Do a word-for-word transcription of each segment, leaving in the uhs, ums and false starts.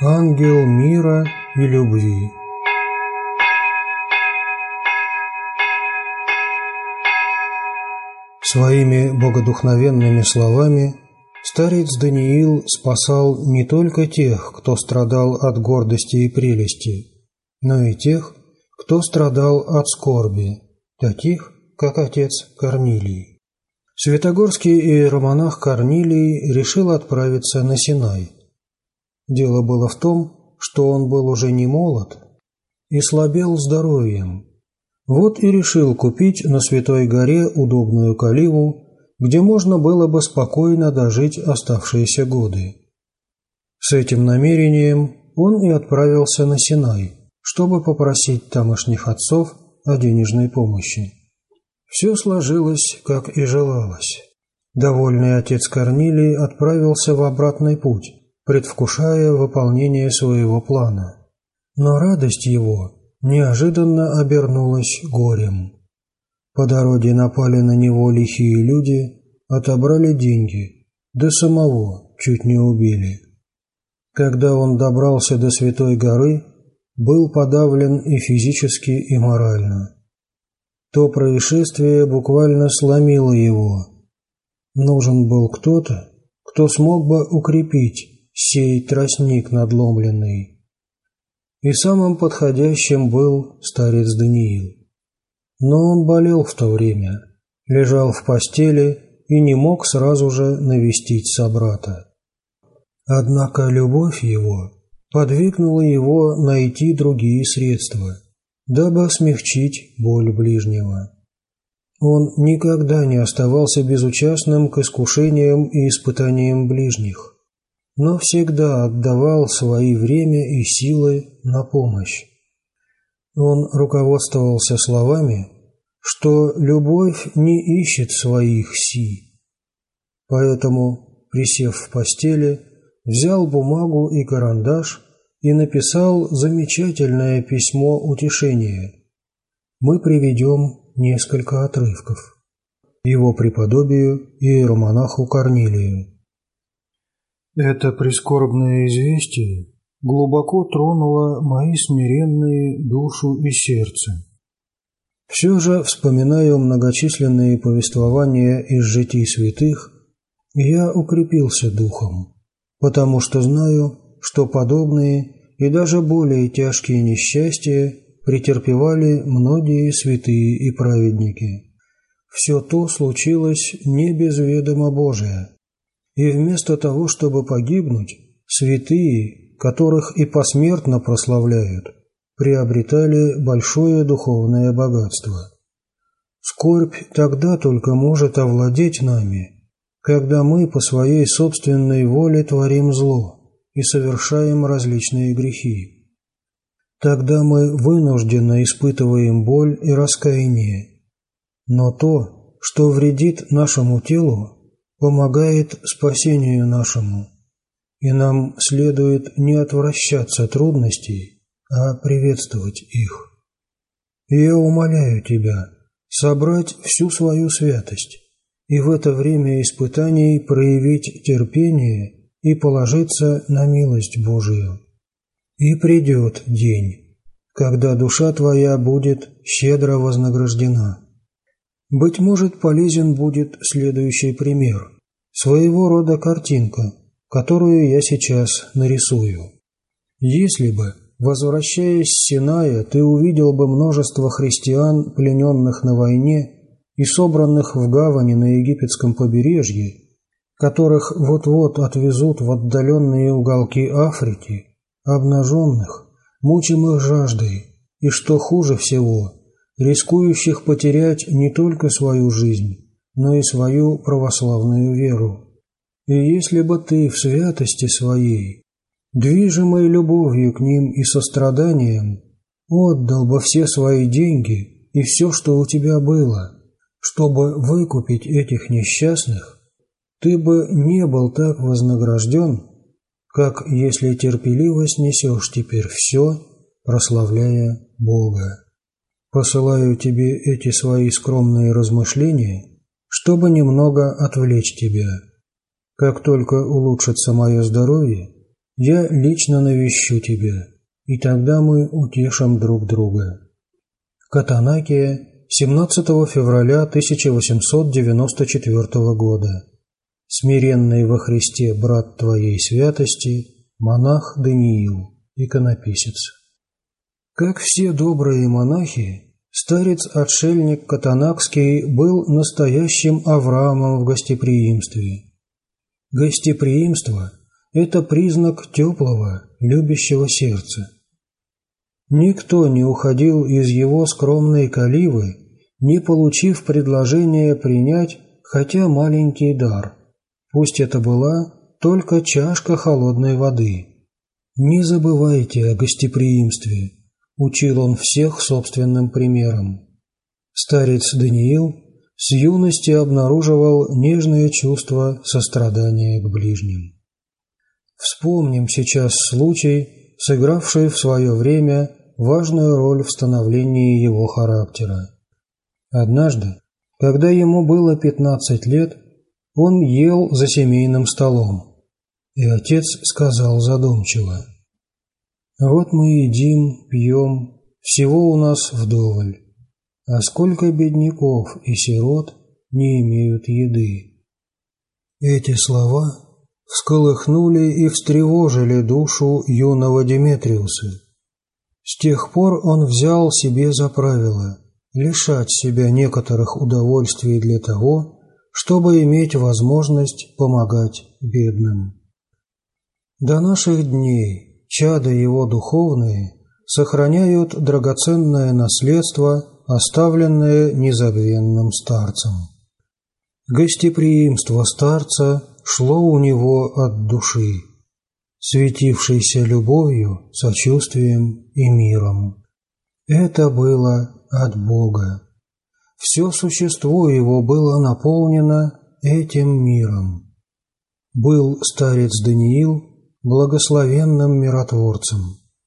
Ангел мира и любви. Своими богодухновенными словами старец Даниил спасал не только тех, кто страдал от гордости и прелести, но и тех, кто страдал от скорби, таких, как отец Корнилий. Святогорский иеромонах Корнилий решил отправиться на Синай. Дело было в том, что он был уже не молод и слабел здоровьем. Вот и решил купить на Святой горе удобную каливу, где можно было бы спокойно дожить оставшиеся годы. С этим намерением он и отправился на Синай, чтобы попросить тамошних отцов о денежной помощи. Все сложилось, как и желалось. Довольный отец Корнилий отправился в обратный путь, предвкушая выполнение своего плана. Но радость его неожиданно обернулась горем. По дороге напали на него лихие люди, отобрали деньги, да самого чуть не убили. Когда он добрался до Святой горы, был подавлен и физически, и морально. То происшествие буквально сломило его. Нужен был кто-то, кто смог бы укрепить сей тростник надломленный. И самым подходящим был старец Даниил. Но он болел в то время, лежал в постели и не мог сразу же навестить собрата. Однако любовь его подвигнула его найти другие средства, дабы смягчить боль ближнего. Он никогда не оставался безучастным к искушениям и испытаниям ближних, но всегда отдавал свои время и силы на помощь. Он руководствовался словами, что любовь не ищет своих си. Поэтому, присев в постели, взял бумагу и карандаш и написал замечательное письмо утешения. Мы приведем несколько отрывков. Его преподобию иеромонаху Корнилию. Это прискорбное известие глубоко тронуло мои смиренные душу и сердце. Все же, вспоминая многочисленные повествования из житий святых, я укрепился духом, потому что знаю, что подобные и даже более тяжкие несчастья претерпевали многие святые и праведники. Все то случилось не без ведома Божия. И вместо того, чтобы погибнуть, святые, которых и посмертно прославляют, приобретали большое духовное богатство. Скорбь тогда только может овладеть нами, когда мы по своей собственной воле творим зло и совершаем различные грехи. Тогда мы вынужденно испытываем боль и раскаяние. Но то, что вредит нашему телу, помогает спасению нашему, и нам следует не отвращаться трудностей, а приветствовать их. Я умоляю тебя собрать всю свою святость и в это время испытаний проявить терпение и положиться на милость Божию. И придет день, когда душа твоя будет щедро вознаграждена. Быть может, полезен будет следующий пример, своего рода картинка, которую я сейчас нарисую. Если бы, возвращаясь с Синая, ты увидел бы множество христиан, плененных на войне и собранных в гавани на египетском побережье, которых вот-вот отвезут в отдаленные уголки Африки, обнаженных, мучимых жаждой, и, что хуже всего, рискующих потерять не только свою жизнь, но и свою православную веру. И если бы ты в святости своей, движимой любовью к ним и состраданием, отдал бы все свои деньги и все, что у тебя было, чтобы выкупить этих несчастных, ты бы не был так вознагражден, как если терпеливо снесешь теперь все, прославляя Бога. Посылаю тебе эти свои скромные размышления, чтобы немного отвлечь тебя. Как только улучшится мое здоровье, Я лично навещу тебя, и тогда мы утешим друг друга. Катанакия, семнадцатого февраля тысяча восемьсот девяносто четвёртого года. Смиренный во Христе брат твоей святости, монах Даниил, иконописец. Как все добрые монахи, старец-отшельник Катанакский был настоящим Авраамом в гостеприимстве. Гостеприимство – это признак теплого, любящего сердца. Никто не уходил из его скромной каливы, не получив предложение принять хотя маленький дар, пусть это была только чашка холодной воды. «Не забывайте о гостеприимстве», – учил он всех собственным примером. Старец Даниил с юности обнаруживал нежное чувство сострадания к ближним. Вспомним сейчас случай, сыгравший в свое время важную роль в становлении его характера. Однажды, когда ему было пятнадцать лет, он ел за семейным столом, и отец сказал задумчиво: «Вот мы едим, пьем, всего у нас вдоволь, а сколько бедняков и сирот не имеют еды». Эти слова всколыхнули и встревожили душу юного Деметриуса. С тех пор он взял себе за правило лишать себя некоторых удовольствий для того, чтобы иметь возможность помогать бедным. До наших дней чада его духовные сохраняют драгоценное наследство, оставленное незабвенным старцем. Гостеприимство старца шло у него от души, светившейся любовью, сочувствием и миром. Это было от Бога. Все существо его было наполнено этим миром. Был старец Даниил благословенным миротворцем.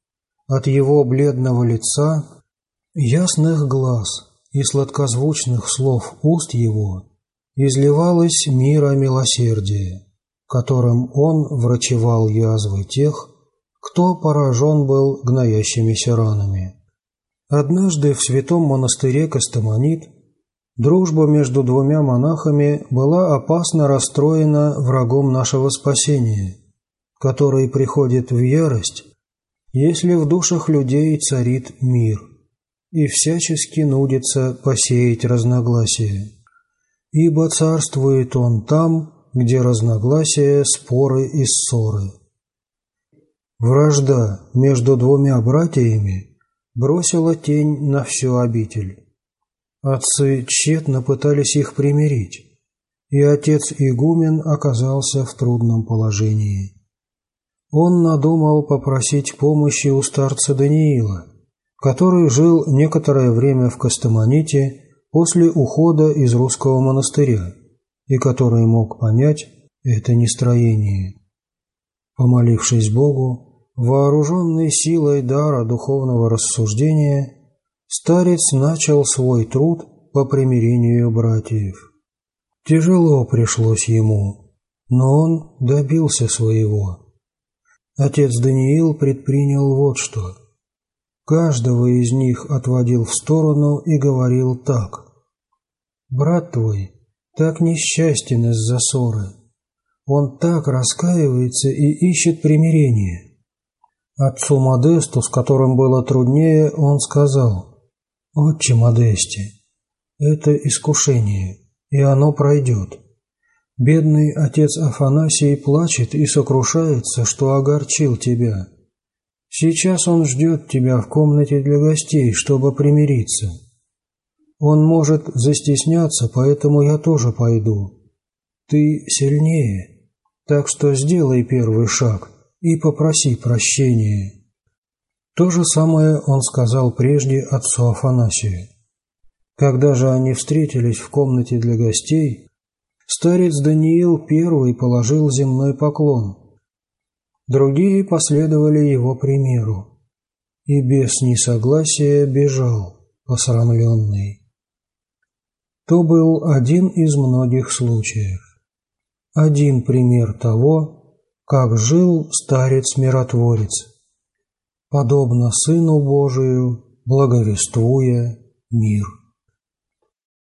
От его бледного лица, ясных глаз и сладкозвучных слов уст его изливалось мира милосердие, которым он врачевал язвы тех, кто поражен был гноящимися ранами. Однажды в святом монастыре Костомонит дружба между двумя монахами была опасно расстроена врагом нашего спасения, который приходит в ярость, если в душах людей царит мир, и всячески нудится посеять разногласия. Ибо царствует он там, где разногласия, споры и ссоры. Вражда между двумя братьями бросила тень на всю обитель. Отцы тщетно пытались их примирить, и отец-игумен оказался в трудном положении. Он надумал попросить помощи у старца Даниила, который жил некоторое время в Костомоните после ухода из русского монастыря, и который мог понять это нестроение. Помолившись Богу, вооруженный силой дара духовного рассуждения, старец начал свой труд по примирению братьев. Тяжело пришлось ему, но он добился своего. Отец Даниил предпринял вот что. Каждого из них отводил в сторону и говорил так: «Брат твой так несчастен из-за ссоры, он так раскаивается и ищет примирения». Отцу Модесту, с которым было труднее, он сказал: «Отче Модесте, это искушение, и оно пройдет. Бедный отец Афанасий плачет и сокрушается, что огорчил тебя. Сейчас он ждет тебя в комнате для гостей, чтобы примириться. Он может застесняться, поэтому я тоже пойду. Ты сильнее, так что сделай первый шаг и попроси прощения». То же самое он сказал прежде отцу Афанасию. Когда же они встретились в комнате для гостей, старец Даниил первый положил земной поклон. Другие последовали его примеру, и без несогласия бежал, посрамленный. То был один из многих случаев, один пример того, как жил старец-миротворец, подобно Сыну Божию, благовествуя мир.